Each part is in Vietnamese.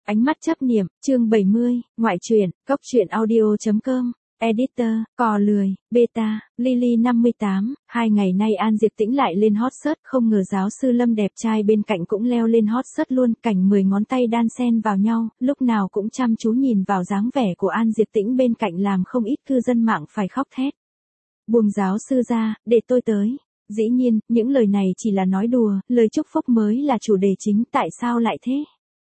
Ánh mắt chấp niệm, chương 70, ngoại truyện, cốc truyện audio.com, editor, cò lười, beta, Lily 58, 2 ngày nay An Diệp Tĩnh lại lên hot search, không ngờ giáo sư Lâm đẹp trai bên cạnh cũng leo lên hot search luôn, cảnh 10 ngón tay đan xen vào nhau, lúc nào cũng chăm chú nhìn vào dáng vẻ của An Diệp Tĩnh bên cạnh làm không ít cư dân mạng phải khóc thét. Buông giáo sư ra, để tôi tới. Dĩ nhiên, những lời này chỉ là nói đùa, lời chúc phúc mới là chủ đề chính, tại sao lại thế?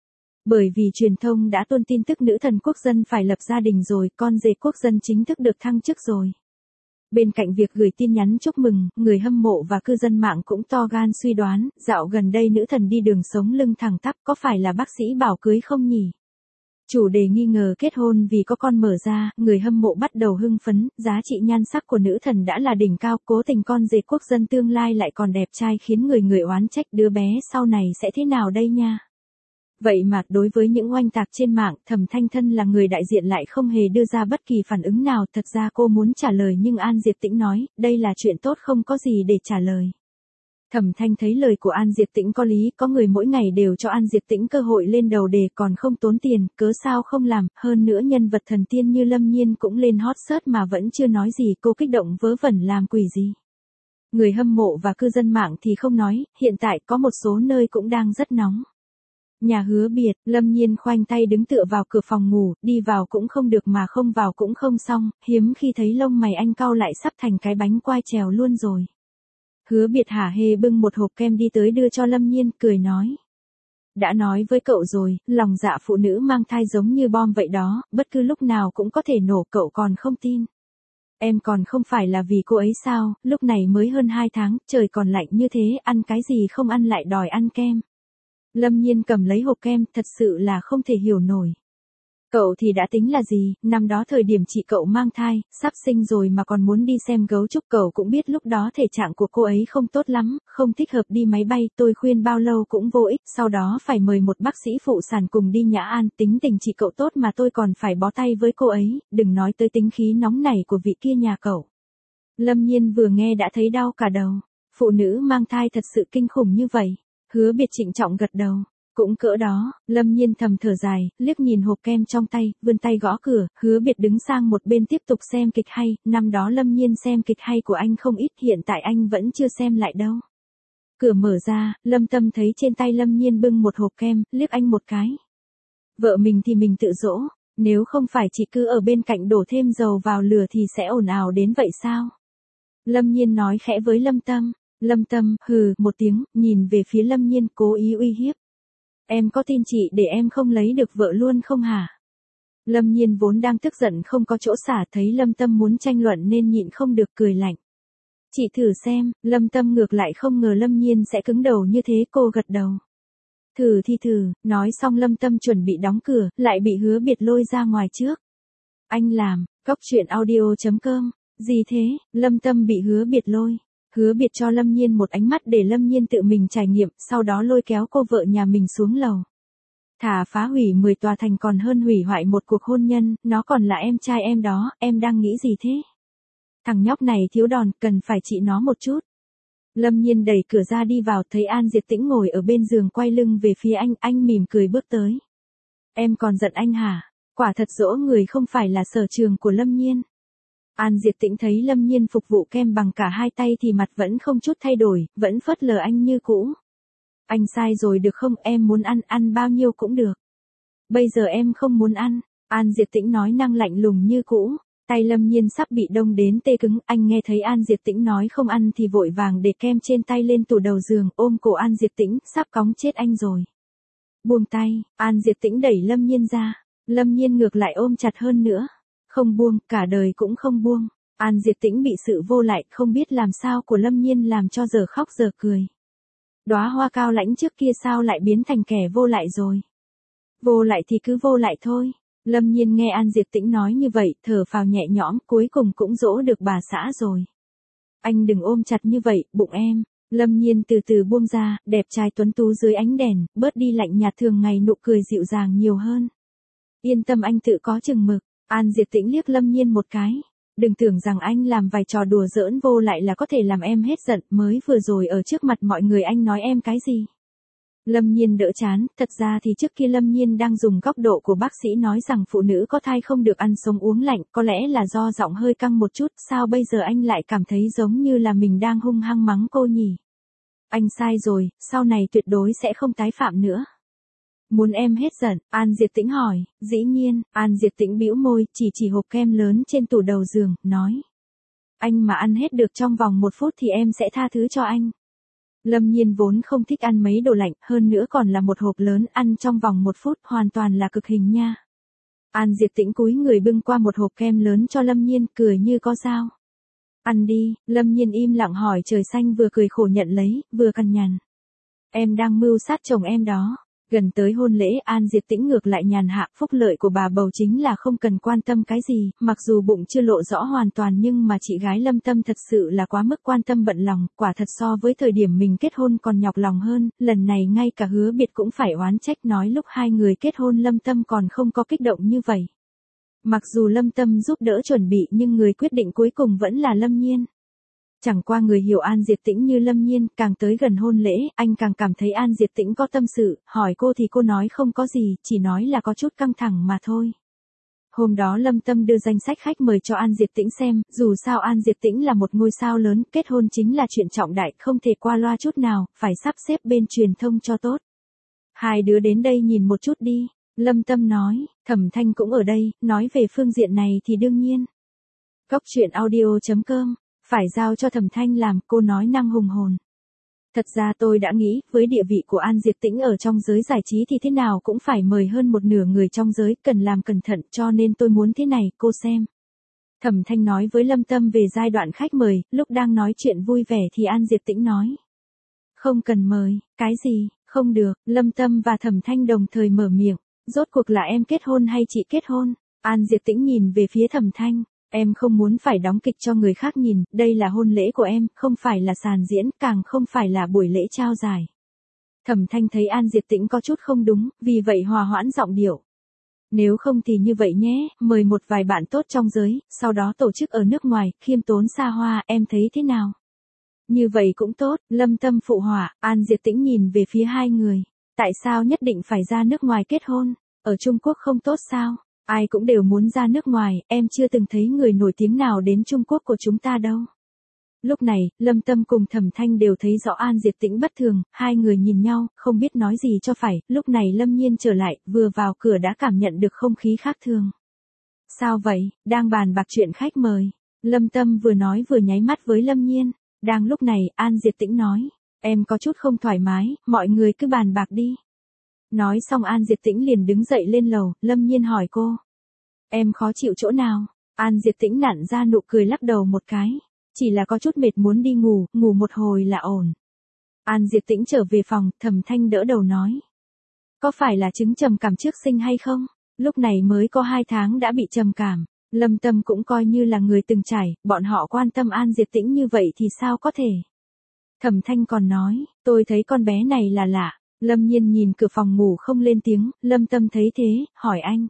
Bởi vì truyền thông đã tuôn tin tức nữ thần quốc dân phải lập gia đình rồi, con rể quốc dân chính thức được thăng chức rồi. Bên cạnh việc gửi tin nhắn chúc mừng, người hâm mộ và cư dân mạng cũng to gan suy đoán, dạo gần đây nữ thần đi đường sống lưng thẳng tắp có phải là bác sĩ bảo cưới không nhỉ? Chủ đề nghi ngờ kết hôn vì có con mở ra, người hâm mộ bắt đầu hưng phấn, giá trị nhan sắc của nữ thần đã là đỉnh cao, cố tình con rể quốc dân tương lai lại còn đẹp trai khiến người oán trách đứa bé sau này sẽ thế nào đây nha. Vậy mà, đối với những oanh tạc trên mạng, Thẩm Thanh Thân là người đại diện lại không hề đưa ra bất kỳ phản ứng nào, thật ra cô muốn trả lời nhưng An Diệp Tĩnh nói, đây là chuyện tốt không có gì để trả lời. Thẩm Thanh thấy lời của An Diệp Tĩnh có lý, có người mỗi ngày đều cho An Diệp Tĩnh cơ hội lên đầu đề còn không tốn tiền, cớ sao không làm, hơn nữa nhân vật thần tiên như Lâm Nhiên cũng lên hot search mà vẫn chưa nói gì, cô kích động vớ vẩn làm quỷ gì. Người hâm mộ và cư dân mạng thì không nói, hiện tại có một số nơi cũng đang rất nóng. Nhà Hứa Biệt, Lâm Nhiên khoanh tay đứng tựa vào cửa phòng ngủ, đi vào cũng không được mà không vào cũng không xong, hiếm khi thấy lông mày anh cau lại sắp thành cái bánh quai trèo luôn rồi. Hứa Biệt hả hê bưng một hộp kem đi tới đưa cho Lâm Nhiên, cười nói. Đã nói với cậu rồi, lòng dạ phụ nữ mang thai giống như bom vậy đó, bất cứ lúc nào cũng có thể nổ, cậu còn không tin. Em còn không phải là vì cô ấy sao, lúc này mới hơn 2 tháng, trời còn lạnh như thế, ăn cái gì không ăn lại đòi ăn kem. Lâm Nhiên cầm lấy hộp kem, thật sự là không thể hiểu nổi. Cậu thì đã tính là gì, năm đó thời điểm chị cậu mang thai, sắp sinh rồi mà còn muốn đi xem gấu trúc, cậu cũng biết lúc đó thể trạng của cô ấy không tốt lắm, không thích hợp đi máy bay, tôi khuyên bao lâu cũng vô ích, sau đó phải mời một bác sĩ phụ sản cùng đi Nhã An, tính tình chị cậu tốt mà tôi còn phải bó tay với cô ấy, đừng nói tới tính khí nóng nảy của vị kia nhà cậu. Lâm Nhiên vừa nghe đã thấy đau cả đầu, phụ nữ mang thai thật sự kinh khủng như vậy. Hứa Biệt trịnh trọng gật đầu, cũng cỡ đó, Lâm Nhiên thầm thở dài, liếc nhìn hộp kem trong tay, vươn tay gõ cửa, Hứa Biệt đứng sang một bên tiếp tục xem kịch hay, năm đó Lâm Nhiên xem kịch hay của anh không ít, hiện tại anh vẫn chưa xem lại đâu. Cửa mở ra, Lâm Tâm thấy trên tay Lâm Nhiên bưng một hộp kem, liếc anh một cái. Vợ mình thì mình tự dỗ, nếu không phải chị cứ ở bên cạnh đổ thêm dầu vào lửa thì sẽ ồn ào đến vậy sao? Lâm Nhiên nói khẽ với Lâm Tâm. Lâm Tâm, hừ, một tiếng, nhìn về phía Lâm Nhiên, cố ý uy hiếp. Em có tin chị để em không lấy được vợ luôn không hả? Lâm Nhiên vốn đang tức giận không có chỗ xả, thấy Lâm Tâm muốn tranh luận nên nhịn không được cười lạnh. Chị thử xem, Lâm Tâm ngược lại không ngờ Lâm Nhiên sẽ cứng đầu như thế, cô gật đầu. Thử thì thử, nói xong Lâm Tâm chuẩn bị đóng cửa, lại bị Hứa Biệt lôi ra ngoài trước. Anh làm, cốc truyện audio.com, gì thế, Lâm Tâm bị Hứa Biệt lôi. Hứa Biệt cho Lâm Nhiên một ánh mắt để Lâm Nhiên tự mình trải nghiệm, sau đó lôi kéo cô vợ nhà mình xuống lầu. Thà phá hủy 10 tòa thành còn hơn hủy hoại một cuộc hôn nhân, nó còn là em trai em đó, em đang nghĩ gì thế? Thằng nhóc này thiếu đòn, cần phải trị nó một chút. Lâm Nhiên đẩy cửa ra đi vào, thấy An Diệp Tĩnh ngồi ở bên giường quay lưng về phía anh mỉm cười bước tới. Em còn giận anh hả? Quả thật dỗ người không phải là sở trường của Lâm Nhiên. An Diệp Tĩnh thấy Lâm Nhiên phục vụ kem bằng cả hai tay thì mặt vẫn không chút thay đổi, vẫn phớt lờ anh như cũ. Anh sai rồi được không, em muốn ăn bao nhiêu cũng được. Bây giờ em không muốn ăn, An Diệp Tĩnh nói năng lạnh lùng như cũ. Tay Lâm Nhiên sắp bị đông đến tê cứng, anh nghe thấy An Diệp Tĩnh nói không ăn thì vội vàng để kem trên tay lên tủ đầu giường, ôm cổ An Diệp Tĩnh, sắp cóng chết anh rồi. Buông tay, An Diệp Tĩnh đẩy Lâm Nhiên ra, Lâm Nhiên ngược lại ôm chặt hơn nữa. Không buông, cả đời cũng không buông. An Diệp Tĩnh bị sự vô lại, không biết làm sao của Lâm Nhiên làm cho giờ khóc giờ cười. Đóa hoa cao lãnh trước kia sao lại biến thành kẻ vô lại rồi? Vô lại thì cứ vô lại thôi. Lâm Nhiên nghe An Diệp Tĩnh nói như vậy, thở phào nhẹ nhõm, cuối cùng cũng dỗ được bà xã rồi. Anh đừng ôm chặt như vậy, bụng em. Lâm Nhiên từ từ buông ra, đẹp trai tuấn tú dưới ánh đèn, bớt đi lạnh nhạt thường ngày, nụ cười dịu dàng nhiều hơn. Yên tâm, anh tự có chừng mực. An Diệp Tĩnh liếc Lâm Nhiên một cái. Đừng tưởng rằng anh làm vài trò đùa giỡn vô lại là có thể làm em hết giận, mới vừa rồi ở trước mặt mọi người anh nói em cái gì? Lâm Nhiên đỡ chán, thật ra thì trước kia Lâm Nhiên đang dùng góc độ của bác sĩ nói rằng phụ nữ có thai không được ăn sống uống lạnh, có lẽ là do giọng hơi căng một chút, sao bây giờ anh lại cảm thấy giống như là mình đang hung hăng mắng cô nhỉ? Anh sai rồi, sau này tuyệt đối sẽ không tái phạm nữa. Muốn em hết giận, An Diệp Tĩnh hỏi, dĩ nhiên, An Diệp Tĩnh bĩu môi, chỉ hộp kem lớn trên tủ đầu giường, nói. Anh mà ăn hết được trong vòng 1 phút thì em sẽ tha thứ cho anh. Lâm Nhiên vốn không thích ăn mấy đồ lạnh, hơn nữa còn là một hộp lớn ăn trong vòng 1 phút, hoàn toàn là cực hình nha. An Diệp Tĩnh cúi người bưng qua một hộp kem lớn cho Lâm Nhiên, cười như có dao. Ăn đi, Lâm Nhiên im lặng hỏi trời xanh, vừa cười khổ nhận lấy, vừa cằn nhằn. Em đang mưu sát chồng em đó. Gần tới hôn lễ, An Diệp Tĩnh ngược lại nhàn hạ, phúc lợi của bà bầu chính là không cần quan tâm cái gì, mặc dù bụng chưa lộ rõ hoàn toàn nhưng mà chị gái Lâm Tâm thật sự là quá mức quan tâm bận lòng, quả thật so với thời điểm mình kết hôn còn nhọc lòng hơn, lần này ngay cả hứa biệt cũng phải oán trách, nói lúc hai người kết hôn Lâm Tâm còn không có kích động như vậy. Mặc dù Lâm Tâm giúp đỡ chuẩn bị nhưng người quyết định cuối cùng vẫn là Lâm Nhiên. Chẳng qua người hiểu An Diệp Tĩnh như Lâm Nhiên, càng tới gần hôn lễ, anh càng cảm thấy An Diệp Tĩnh có tâm sự, hỏi cô thì cô nói không có gì, chỉ nói là có chút căng thẳng mà thôi. Hôm đó Lâm Tâm đưa danh sách khách mời cho An Diệp Tĩnh xem, dù sao An Diệp Tĩnh là một ngôi sao lớn, kết hôn chính là chuyện trọng đại, không thể qua loa chút nào, phải sắp xếp bên truyền thông cho tốt. Hai đứa đến đây nhìn một chút đi, Lâm Tâm nói, Thẩm Thanh cũng ở đây, nói về phương diện này thì đương nhiên. Cóc truyện audio.com Phải giao cho Thẩm Thanh làm, cô nói năng hùng hồn. Thật ra tôi đã nghĩ, với địa vị của An Diệp Tĩnh ở trong giới giải trí thì thế nào cũng phải mời hơn một nửa người trong giới, cần làm cẩn thận, cho nên tôi muốn thế này, cô xem. Thẩm Thanh nói với Lâm Tâm về giai đoạn khách mời, lúc đang nói chuyện vui vẻ thì An Diệp Tĩnh nói. Không cần mời, cái gì, không được, Lâm Tâm và Thẩm Thanh đồng thời mở miệng, rốt cuộc là em kết hôn hay chị kết hôn? An Diệp Tĩnh nhìn về phía Thẩm Thanh. Em không muốn phải đóng kịch cho người khác nhìn, đây là hôn lễ của em, không phải là sàn diễn, càng không phải là buổi lễ trao giải. Thẩm Thanh thấy An Diệp Tĩnh có chút không đúng, vì vậy hòa hoãn giọng điệu. Nếu không thì như vậy nhé, mời một vài bạn tốt trong giới, sau đó tổ chức ở nước ngoài, khiêm tốn xa hoa, em thấy thế nào? Như vậy cũng tốt, Lâm Tâm phụ họa, An Diệp Tĩnh nhìn về phía hai người. Tại sao nhất định phải ra nước ngoài kết hôn? Ở Trung Quốc không tốt sao? Ai cũng đều muốn ra nước ngoài, em chưa từng thấy người nổi tiếng nào đến Trung Quốc của chúng ta đâu. Lúc này, Lâm Tâm cùng Thẩm Thanh đều thấy rõ An Diệp Tĩnh bất thường, hai người nhìn nhau, không biết nói gì cho phải, lúc này Lâm Nhiên trở lại, vừa vào cửa đã cảm nhận được không khí khác thường. Sao vậy, đang bàn bạc chuyện khách mời. Lâm Tâm vừa nói vừa nháy mắt với Lâm Nhiên, đang lúc này, An Diệp Tĩnh nói, em có chút không thoải mái, mọi người cứ bàn bạc đi. Nói xong An Diệp Tĩnh liền đứng dậy lên lầu, Lâm Nhiên hỏi cô. Em khó chịu chỗ nào? An Diệp Tĩnh nặn ra nụ cười lắc đầu một cái. Chỉ là có chút mệt muốn đi ngủ, ngủ một hồi là ổn. An Diệp Tĩnh trở về phòng, Thẩm Thanh đỡ đầu nói. Có phải là chứng trầm cảm trước sinh hay không? Lúc này mới có 2 tháng đã bị trầm cảm. Lâm Tâm cũng coi như là người từng trải, bọn họ quan tâm An Diệp Tĩnh như vậy thì sao có thể? Thẩm Thanh còn nói, tôi thấy con bé này là lạ. Lâm Nhiên nhìn cửa phòng ngủ không lên tiếng, Lâm Tâm thấy thế, hỏi anh.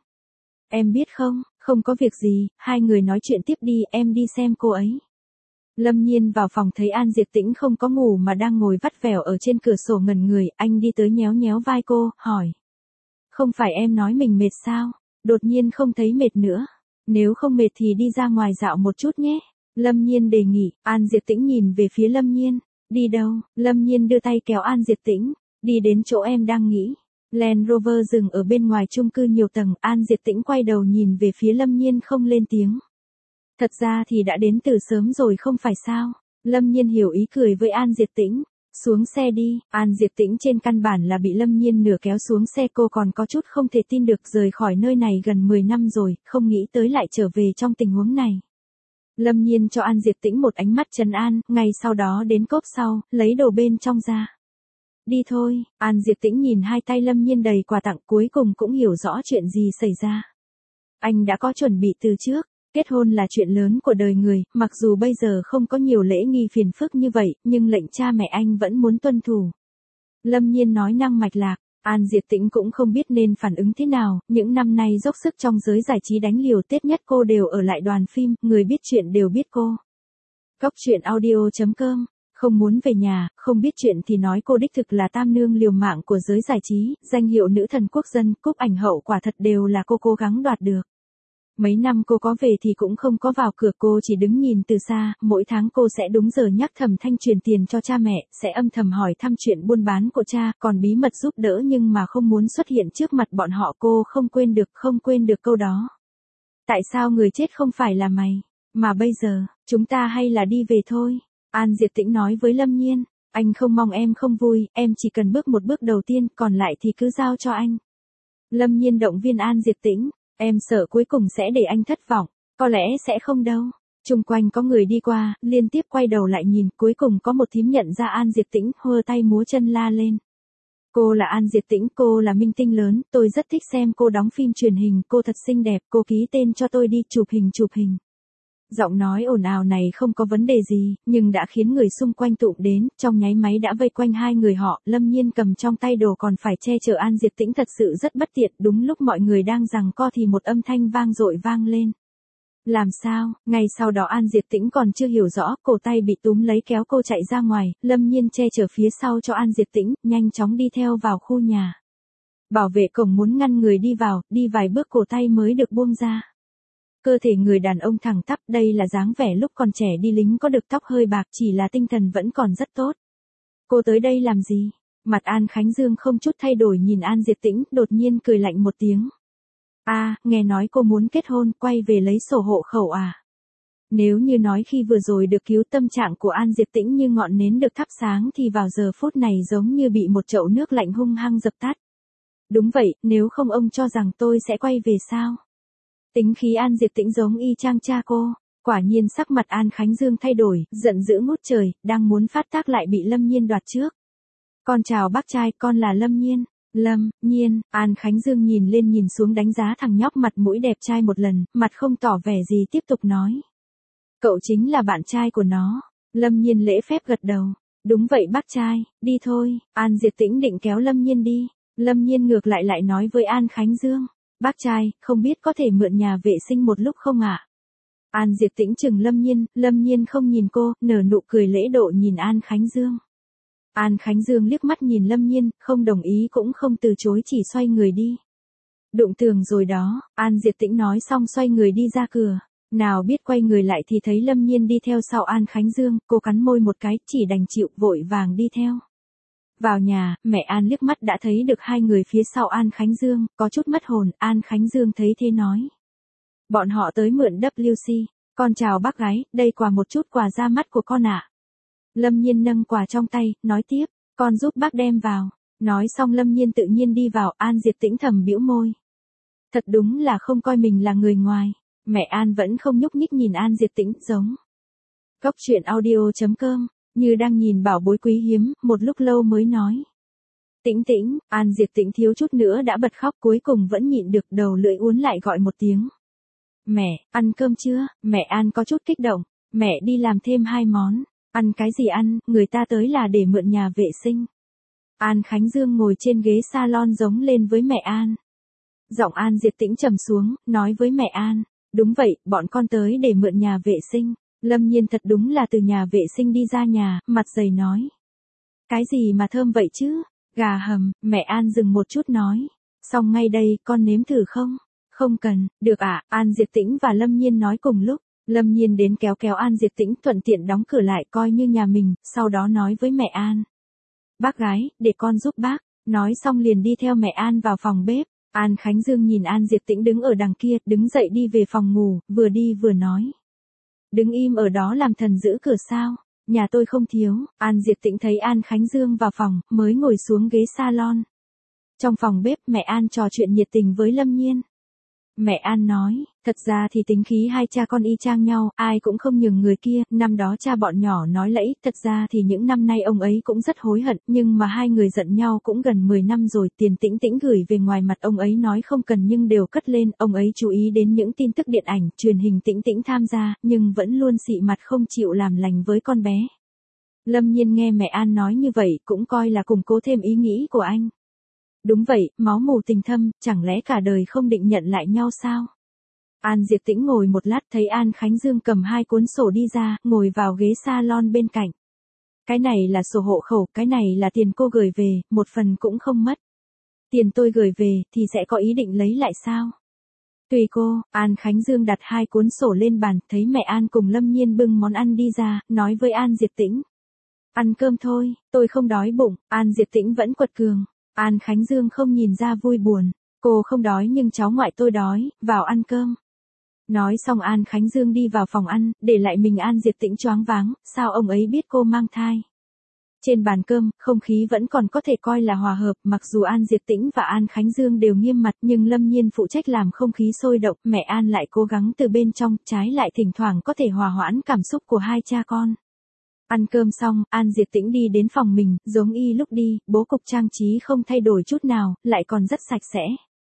Em biết không, không có việc gì, hai người nói chuyện tiếp đi, em đi xem cô ấy. Lâm Nhiên vào phòng thấy An Diệp Tĩnh không có ngủ mà đang ngồi vắt vẻo ở trên cửa sổ ngẩn người, anh đi tới nhéo nhéo vai cô, hỏi. Không phải em nói mình mệt sao, đột nhiên không thấy mệt nữa. Nếu không mệt thì đi ra ngoài dạo một chút nhé. Lâm Nhiên đề nghị, An Diệp Tĩnh nhìn về phía Lâm Nhiên. Đi đâu? Lâm Nhiên đưa tay kéo An Diệp Tĩnh. Đi đến chỗ em đang nghĩ. Land Rover dừng ở bên ngoài chung cư nhiều tầng, An Diệp Tĩnh quay đầu nhìn về phía Lâm Nhiên không lên tiếng. Thật ra thì đã đến từ sớm rồi không phải sao? Lâm Nhiên hiểu ý cười với An Diệp Tĩnh. Xuống xe đi, An Diệp Tĩnh trên căn bản là bị Lâm Nhiên nửa kéo xuống xe, cô còn có chút không thể tin được, rời khỏi nơi này gần 10 năm rồi, không nghĩ tới lại trở về trong tình huống này. Lâm Nhiên cho An Diệp Tĩnh một ánh mắt trấn an, ngay sau đó đến cốp sau, lấy đồ bên trong ra. Đi thôi, An Diệp Tĩnh nhìn hai tay Lâm Nhiên đầy quà tặng, cuối cùng cũng hiểu rõ chuyện gì xảy ra. Anh đã có chuẩn bị từ trước, kết hôn là chuyện lớn của đời người, mặc dù bây giờ không có nhiều lễ nghi phiền phức như vậy, nhưng lệnh cha mẹ anh vẫn muốn tuân thủ. Lâm Nhiên nói năng mạch lạc, An Diệp Tĩnh cũng không biết nên phản ứng thế nào, những năm nay dốc sức trong giới giải trí đánh liều, Tết nhất cô đều ở lại đoàn phim, người biết chuyện đều biết cô. Cóc truyện audio.com Không muốn về nhà, không biết chuyện thì nói cô đích thực là tam nương liều mạng của giới giải trí, danh hiệu nữ thần quốc dân, cúp ảnh hậu quả thật đều là cô cố gắng đoạt được. Mấy năm cô có về thì cũng không có vào cửa, cô chỉ đứng nhìn từ xa, mỗi tháng cô sẽ đúng giờ nhắc Thẩm Thanh truyền tiền cho cha mẹ, sẽ âm thầm hỏi thăm chuyện buôn bán của cha, còn bí mật giúp đỡ nhưng mà không muốn xuất hiện trước mặt bọn họ, cô không quên được câu đó. Tại sao người chết không phải là mày? Mà bây giờ, chúng ta hay là đi về thôi. An Diệp Tĩnh nói với Lâm Nhiên, anh không mong em không vui, em chỉ cần bước một bước đầu tiên, còn lại thì cứ giao cho anh. Lâm Nhiên động viên An Diệp Tĩnh, em sợ cuối cùng sẽ để anh thất vọng, có lẽ sẽ không đâu. Chung quanh có người đi qua, liên tiếp quay đầu lại nhìn, cuối cùng có một thím nhận ra An Diệp Tĩnh, hơ tay múa chân la lên. Cô là An Diệp Tĩnh, cô là minh tinh lớn, tôi rất thích xem cô đóng phim truyền hình, cô thật xinh đẹp, cô ký tên cho tôi đi, chụp hình. Giọng nói ồn ào này không có vấn đề gì, nhưng đã khiến người xung quanh tụm đến, trong nháy máy đã vây quanh hai người họ, Lâm Nhiên cầm trong tay đồ còn phải che chở An Diệp Tĩnh, thật sự rất bất tiện, đúng lúc mọi người đang giằng co thì một âm thanh vang dội vang lên. Làm sao, ngay sau đó An Diệp Tĩnh còn chưa hiểu rõ, cổ tay bị túm lấy kéo cô chạy ra ngoài, Lâm Nhiên che chở phía sau cho An Diệp Tĩnh, nhanh chóng đi theo vào khu nhà. Bảo vệ cổng muốn ngăn người đi vào, đi vài bước cổ tay mới được buông ra. Cơ thể người đàn ông thẳng tắp, đây là dáng vẻ lúc còn trẻ đi lính, có được tóc hơi bạc, chỉ là tinh thần vẫn còn rất tốt. Cô tới đây làm gì? Mặt An Khánh Dương không chút thay đổi nhìn An Diệp Tĩnh, đột nhiên cười lạnh một tiếng. Nghe nói cô muốn kết hôn, quay về lấy sổ hộ khẩu à? Nếu như nói khi vừa rồi được cứu, tâm trạng của An Diệp Tĩnh như ngọn nến được thắp sáng thì vào giờ phút này giống như bị một chậu nước lạnh hung hăng dập tắt. Đúng vậy, nếu không ông cho rằng tôi sẽ quay về sao? Tính khí An Diệp Tĩnh giống y chang cha cô, quả nhiên sắc mặt An Khánh Dương thay đổi, giận dữ ngút trời, đang muốn phát tác lại bị Lâm Nhiên đoạt trước. Con chào bác trai, con là Lâm Nhiên. Lâm Nhiên, An Khánh Dương nhìn lên nhìn xuống đánh giá thằng nhóc mặt mũi đẹp trai một lần, mặt không tỏ vẻ gì tiếp tục nói. Cậu chính là bạn trai của nó. Lâm Nhiên lễ phép gật đầu. Đúng vậy bác trai, đi thôi. An Diệp Tĩnh định kéo Lâm Nhiên đi. Lâm Nhiên ngược lại nói với An Khánh Dương. Bác trai, không biết có thể mượn nhà vệ sinh một lúc không ạ? An Diệp Tĩnh chừng Lâm Nhiên không nhìn cô, nở nụ cười lễ độ nhìn An Khánh Dương. An Khánh Dương liếc mắt nhìn Lâm Nhiên, không đồng ý cũng không từ chối, chỉ xoay người đi. Đụng tường rồi đó, An Diệp Tĩnh nói xong xoay người đi ra cửa. Nào biết quay người lại thì thấy Lâm Nhiên đi theo sau An Khánh Dương, cô cắn môi một cái, chỉ đành chịu vội vàng đi theo. Vào nhà, mẹ An liếc mắt đã thấy được hai người phía sau An Khánh Dương, có chút mất hồn, An Khánh Dương thấy thế nói. Bọn họ tới mượn WC, con chào bác gái, đây quà một chút quà ra mắt của con ạ. Lâm Nhiên nâng quà trong tay, nói tiếp, con giúp bác đem vào. Nói xong Lâm Nhiên tự nhiên đi vào, An Diệp Tĩnh thầm bĩu môi. Thật đúng là không coi mình là người ngoài. Mẹ An vẫn không nhúc nhích nhìn An Diệp Tĩnh, giống. Góc truyện audio.com, như đang nhìn bảo bối quý hiếm, một lúc lâu mới nói. Tĩnh Tĩnh, An Diệp Tĩnh thiếu chút nữa đã bật khóc, cuối cùng vẫn nhịn được, đầu lưỡi uốn lại gọi một tiếng. Mẹ, ăn cơm chưa? Mẹ An có chút kích động. Mẹ đi làm thêm 2 món. Ăn cái gì ăn, người ta tới là để mượn nhà vệ sinh. An Khánh Dương ngồi trên ghế salon giống lên với mẹ An. Giọng An Diệp Tĩnh trầm xuống, nói với mẹ An. Đúng vậy, bọn con tới để mượn nhà vệ sinh. Lâm Nhiên thật đúng là từ nhà vệ sinh đi ra nhà, mặt dày nói. Cái gì mà thơm vậy chứ? Gà hầm, mẹ An dừng một chút nói. Xong ngay đây, con nếm thử không? Không cần, được ạ, An Diệp Tĩnh và Lâm Nhiên nói cùng lúc. Lâm Nhiên đến kéo An Diệp Tĩnh, thuận tiện đóng cửa lại coi như nhà mình, sau đó nói với mẹ An. Bác gái, để con giúp bác. Nói xong liền đi theo mẹ An vào phòng bếp. An Khánh Dương nhìn An Diệp Tĩnh đứng ở đằng kia, đứng dậy đi về phòng ngủ, vừa đi vừa nói. Đứng im ở đó làm thần giữ cửa sao? Nhà tôi không thiếu. An Diệp Tĩnh thấy An Khánh Dương vào phòng, mới ngồi xuống ghế salon. Trong phòng bếp, mẹ An trò chuyện nhiệt tình với Lâm Nhiên. Mẹ An nói, thật ra thì tính khí hai cha con y chang nhau, ai cũng không nhường người kia, năm đó cha bọn nhỏ nói lẫy, thật ra thì những năm nay ông ấy cũng rất hối hận, nhưng mà hai người giận nhau cũng gần 10 năm rồi, tiền Tĩnh Tĩnh gửi về ngoài mặt ông ấy nói không cần nhưng đều cất lên, ông ấy chú ý đến những tin tức điện ảnh, truyền hình Tĩnh Tĩnh tham gia, nhưng vẫn luôn xị mặt không chịu làm lành với con bé. Lâm Nhiên nghe mẹ An nói như vậy, cũng coi là củng cố thêm ý nghĩ của anh. Đúng vậy, máu mù tình thâm, chẳng lẽ cả đời không định nhận lại nhau sao? An Diệp Tĩnh ngồi một lát thấy An Khánh Dương cầm 2 cuốn sổ đi ra, ngồi vào ghế salon bên cạnh. Cái này là sổ hộ khẩu, cái này là tiền cô gửi về, một phần cũng không mất. Tiền tôi gửi về thì sẽ có ý định lấy lại sao? Tùy cô. An Khánh Dương đặt 2 cuốn sổ lên bàn, thấy mẹ An cùng Lâm Nhiên bưng món ăn đi ra, nói với An Diệp Tĩnh. Ăn cơm thôi, tôi không đói bụng. An Diệp Tĩnh vẫn quật cường. An Khánh Dương không nhìn ra vui buồn. Cô không đói nhưng cháu ngoại tôi đói, vào ăn cơm. Nói xong An Khánh Dương đi vào phòng ăn, để lại mình An Diệp Tĩnh choáng váng, sao ông ấy biết cô mang thai. Trên bàn cơm, không khí vẫn còn có thể coi là hòa hợp, mặc dù An Diệp Tĩnh và An Khánh Dương đều nghiêm mặt nhưng Lâm Nhiên phụ trách làm không khí sôi động, mẹ An lại cố gắng từ bên trong, trái lại thỉnh thoảng có thể hòa hoãn cảm xúc của hai cha con. Ăn cơm xong, An Diệp Tĩnh đi đến phòng mình, giống y lúc đi, bố cục trang trí không thay đổi chút nào, lại còn rất sạch sẽ.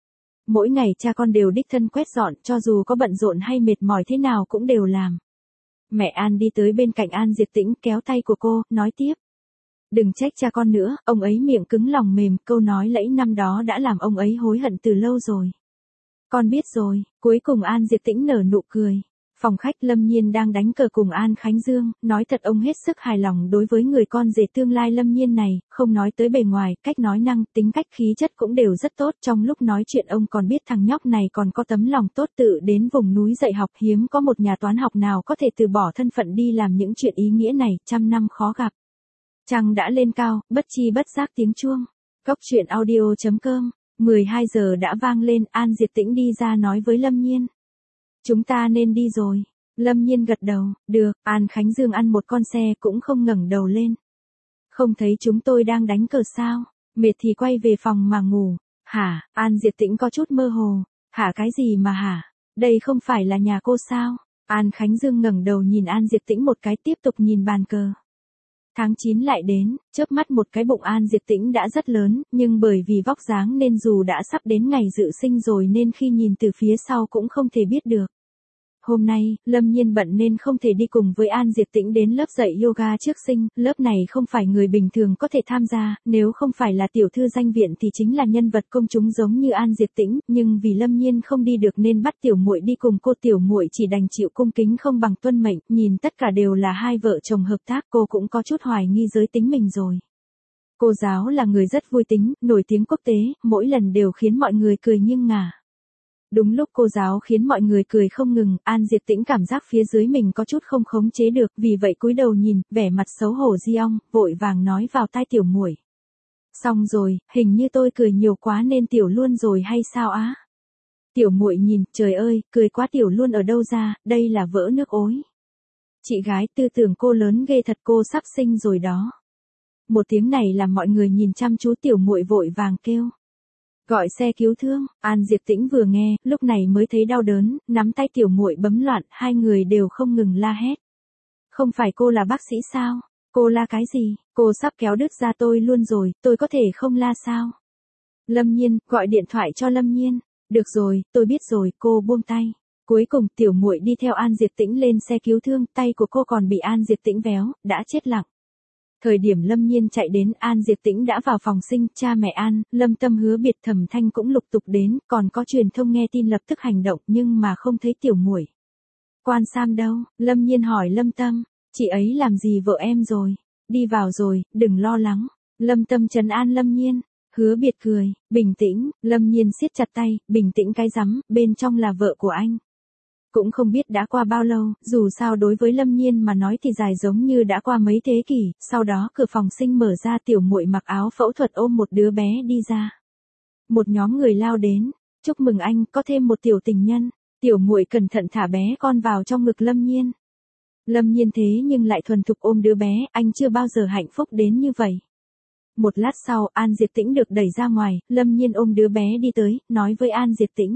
Mỗi ngày cha con đều đích thân quét dọn, cho dù có bận rộn hay mệt mỏi thế nào cũng đều làm. Mẹ An đi tới bên cạnh An Diệp Tĩnh kéo tay của cô, nói tiếp. Đừng trách cha con nữa, ông ấy miệng cứng lòng mềm, câu nói lẫy năm đó đã làm ông ấy hối hận từ lâu rồi. Con biết rồi. Cuối cùng An Diệp Tĩnh nở nụ cười. Phòng khách Lâm Nhiên đang đánh cờ cùng An Khánh Dương, nói thật ông hết sức hài lòng đối với người con rể tương lai Lâm Nhiên này, không nói tới bề ngoài, cách nói năng, tính cách khí chất cũng đều rất tốt, trong lúc nói chuyện ông còn biết thằng nhóc này còn có tấm lòng tốt tự đến vùng núi dạy học, hiếm có một nhà toán học nào có thể từ bỏ thân phận đi làm những chuyện ý nghĩa này, trăm năm khó gặp. Trăng đã lên cao, bất chi bất giác tiếng chuông. Cốc truyện audio.com, 12 giờ đã vang lên, An Diệp Tĩnh đi ra nói với Lâm Nhiên. Chúng ta nên đi rồi. Lâm Nhiên gật đầu, được. An Khánh Dương ăn một con xe cũng không ngẩng đầu lên. Không thấy chúng tôi đang đánh cờ sao? Mệt thì quay về phòng mà ngủ. Hả? An Diệp Tĩnh có chút mơ hồ. Hả cái gì mà hả? Đây không phải là nhà cô sao? An Khánh Dương ngẩng đầu nhìn An Diệp Tĩnh một cái, tiếp tục nhìn bàn cờ. Tháng 9 lại đến, chớp mắt một cái bụng An Diệp Tĩnh đã rất lớn, nhưng bởi vì vóc dáng nên dù đã sắp đến ngày dự sinh rồi nên khi nhìn từ phía sau cũng không thể biết được. Hôm nay, Lâm Nhiên bận nên không thể đi cùng với An Diệp Tĩnh đến lớp dạy yoga trước sinh, lớp này không phải người bình thường có thể tham gia, nếu không phải là tiểu thư danh viện thì chính là nhân vật công chúng giống như An Diệp Tĩnh, nhưng vì Lâm Nhiên không đi được nên bắt tiểu muội đi cùng cô, tiểu muội chỉ đành chịu cung kính không bằng tuân mệnh, nhìn tất cả đều là hai vợ chồng hợp tác, cô cũng có chút hoài nghi giới tính mình rồi. Cô giáo là người rất vui tính, nổi tiếng quốc tế, mỗi lần đều khiến mọi người cười nghiêng ngả. Đúng lúc cô giáo khiến mọi người cười không ngừng, An Diệp Tĩnh cảm giác phía dưới mình có chút không khống chế được, vì vậy cúi đầu nhìn, vẻ mặt xấu hổ di ong, vội vàng nói vào tai tiểu muội. Xong rồi, hình như tôi cười nhiều quá nên tiểu luôn rồi hay sao á? Tiểu muội nhìn, trời ơi, cười quá tiểu luôn ở đâu ra, đây là vỡ nước ối. Chị gái tư tưởng cô lớn ghê thật, cô sắp sinh rồi đó. Một tiếng này làm mọi người nhìn chăm chú, tiểu muội vội vàng kêu. Gọi xe cứu thương. An Diệp Tĩnh vừa nghe, lúc này mới thấy đau đớn, nắm tay tiểu muội bấm loạn, hai người đều không ngừng la hét. Không phải cô là bác sĩ sao? Cô la cái gì? Cô sắp kéo đứt ra tôi luôn rồi, tôi có thể không la sao? Lâm Nhiên, gọi điện thoại cho Lâm Nhiên. Được rồi, tôi biết rồi, cô buông tay. Cuối cùng tiểu muội đi theo An Diệp Tĩnh lên xe cứu thương, tay của cô còn bị An Diệp Tĩnh véo, đã chết lặng. Thời điểm Lâm Nhiên chạy đến, An Diệp Tĩnh đã vào phòng sinh, cha mẹ An, Lâm Tâm Hứa biệt Thẩm Thanh cũng lục tục đến, còn có truyền thông nghe tin lập tức hành động nhưng mà không thấy tiểu muội. Quan Sam đâu? Lâm Nhiên hỏi Lâm Tâm, chị ấy làm gì vợ em rồi? Đi vào rồi, đừng lo lắng. Lâm Tâm trấn an Lâm Nhiên. Hứa biệt cười, bình tĩnh. Lâm Nhiên siết chặt tay, bình tĩnh cái rắm, bên trong là vợ của anh. Cũng không biết đã qua bao lâu, dù sao đối với Lâm Nhiên mà nói thì dài giống như đã qua mấy thế kỷ, sau đó cửa phòng sinh mở ra, tiểu muội mặc áo phẫu thuật ôm một đứa bé đi ra. Một nhóm người lao đến, chúc mừng anh, có thêm một tiểu tình nhân. Tiểu muội cẩn thận thả bé con vào trong ngực Lâm Nhiên. Lâm Nhiên thế nhưng lại thuần thục ôm đứa bé, anh chưa bao giờ hạnh phúc đến như vậy. Một lát sau, An Diệp Tĩnh được đẩy ra ngoài, Lâm Nhiên ôm đứa bé đi tới, nói với An Diệp Tĩnh.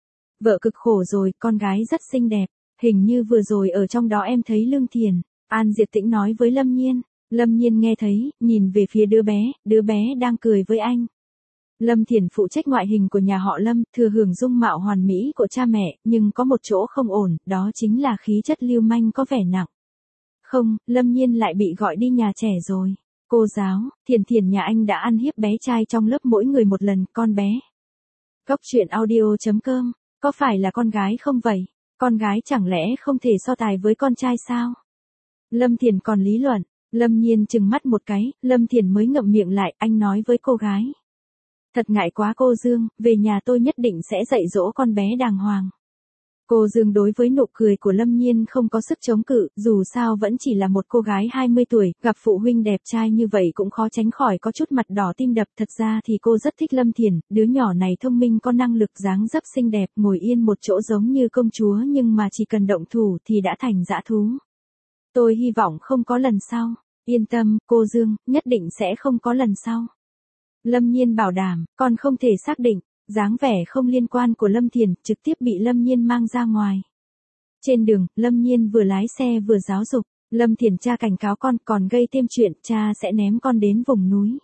Vợ cực khổ rồi, con gái rất xinh đẹp, hình như vừa rồi ở trong đó em thấy Lương Thiền. An Diệp Tĩnh nói với Lâm Nhiên. Lâm Nhiên nghe thấy, nhìn về phía đứa bé đang cười với anh. Lâm Thiền phụ trách ngoại hình của nhà họ Lâm, thừa hưởng dung mạo hoàn mỹ của cha mẹ, nhưng có một chỗ không ổn, đó chính là khí chất lưu manh có vẻ nặng. Không, Lâm Nhiên lại bị gọi đi nhà trẻ rồi. Cô giáo, Thiền nhà anh đã ăn hiếp bé trai trong lớp mỗi người một lần, con bé. Cốc truyện audio.com, có phải là con gái không vậy? Con gái chẳng lẽ không thể so tài với con trai sao? Lâm Thiền còn lý luận. Lâm Nhiên trừng mắt một cái, Lâm Thiển mới ngậm miệng lại, anh nói với cô gái. Thật ngại quá cô Dương, về nhà tôi nhất định sẽ dạy dỗ con bé đàng hoàng. Cô Dương đối với nụ cười của Lâm Nhiên không có sức chống cự, dù sao vẫn chỉ là một cô gái 20 tuổi, gặp phụ huynh đẹp trai như vậy cũng khó tránh khỏi có chút mặt đỏ tim đập. Thật ra thì cô rất thích Lâm Thiển, đứa nhỏ này thông minh có năng lực, dáng dấp xinh đẹp, ngồi yên một chỗ giống như công chúa, nhưng mà chỉ cần động thủ thì đã thành dã thú. Tôi hy vọng không có lần sau. Yên tâm, cô Dương, nhất định sẽ không có lần sau. Lâm Nhiên bảo đảm, còn không thể xác định. Dáng vẻ không liên quan của Lâm Thiển trực tiếp bị Lâm Nhiên mang ra ngoài. Trên đường, Lâm Nhiên vừa lái xe vừa giáo dục. Lâm Thiển, cha cảnh cáo con, còn gây thêm chuyện, cha sẽ ném con đến vùng núi.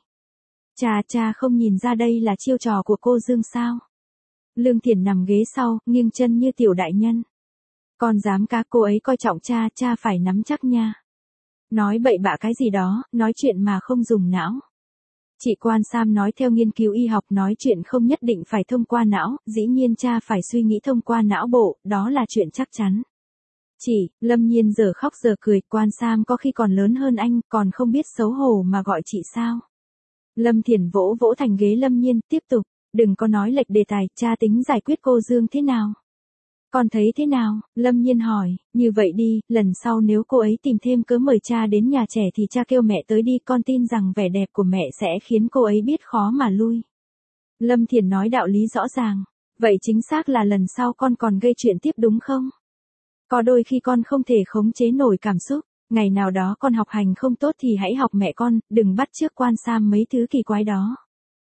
Cha không nhìn ra đây là chiêu trò của cô Dương sao? Lương Thiển nằm ghế sau, nghiêng chân như tiểu đại nhân. Con dám cá, cô ấy coi trọng cha phải nắm chắc nha. Nói bậy bạ cái gì đó, nói chuyện mà không dùng não. Chị Quan Sam nói theo nghiên cứu y học, nói chuyện không nhất định phải thông qua não, dĩ nhiên cha phải suy nghĩ thông qua não bộ, đó là chuyện chắc chắn. Lâm Nhiên giờ khóc giờ cười, Quan Sam có khi còn lớn hơn anh, còn không biết xấu hổ mà gọi chị sao. Lâm Thiển vỗ vỗ thành ghế Lâm Nhiên, tiếp tục, đừng có nói lệch đề tài, cha tính giải quyết cô Dương thế nào? Con thấy thế nào? Lâm Nhiên hỏi, như vậy đi, lần sau nếu cô ấy tìm thêm cớ mời cha đến nhà trẻ thì cha kêu mẹ tới đi, con tin rằng vẻ đẹp của mẹ sẽ khiến cô ấy biết khó mà lui. Lâm Thiển nói đạo lý rõ ràng, vậy chính xác là lần sau con còn gây chuyện tiếp đúng không? Có đôi khi con không thể khống chế nổi cảm xúc, ngày nào đó con học hành không tốt thì hãy học mẹ con, đừng bắt chước Quan Sam mấy thứ kỳ quái đó.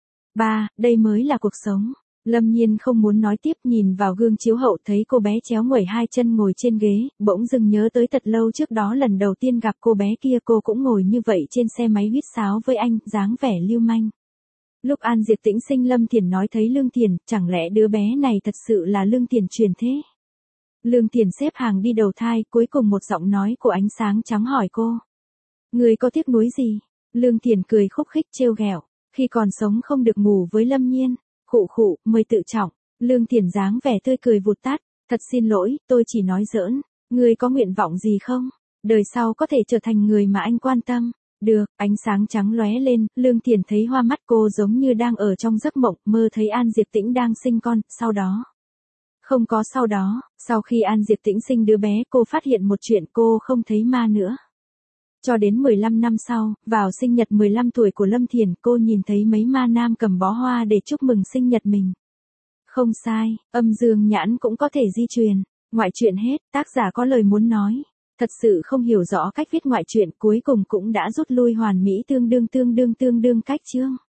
Đây mới là cuộc sống. Lâm Nhiên không muốn nói tiếp, nhìn vào gương chiếu hậu thấy cô bé chéo nguẩy hai chân ngồi trên ghế, bỗng dưng nhớ tới thật lâu trước đó lần đầu tiên gặp cô bé kia cô cũng ngồi như vậy trên xe máy huýt sáo với anh, dáng vẻ lưu manh. Lúc An Diệp Tĩnh sinh Lâm Thiển nói thấy Lương Thiển, chẳng lẽ đứa bé này thật sự là Lương Thiển truyền thế? Lương Thiển xếp hàng đi đầu thai, cuối cùng một giọng nói của ánh sáng trắng hỏi cô. Người có tiếc nuối gì? Lương Thiển cười khúc khích trêu ghẹo, khi còn sống không được ngủ với Lâm Nhiên. Khụ, mời tự trọng. Lương Thiển dáng vẻ tươi cười vụt tắt, thật xin lỗi, tôi chỉ nói giỡn. Người có nguyện vọng gì không? Đời sau có thể trở thành người mà anh quan tâm. Được, ánh sáng trắng lóe lên, Lương Thiển thấy hoa mắt cô giống như đang ở trong giấc mộng, mơ thấy An Diệp Tĩnh đang sinh con, sau đó. Không có sau đó, sau khi An Diệp Tĩnh sinh đứa bé cô phát hiện một chuyện, cô không thấy ma nữa. Cho đến 15 năm sau, vào sinh nhật 15 tuổi của Lâm Thiển, cô nhìn thấy mấy ma nam cầm bó hoa để chúc mừng sinh nhật mình. Không sai, âm dương nhãn cũng có thể di truyền. Ngoại truyện hết, tác giả có lời muốn nói. Thật sự không hiểu rõ cách viết ngoại truyện, cuối cùng cũng đã rút lui hoàn mỹ tương đương cách chương.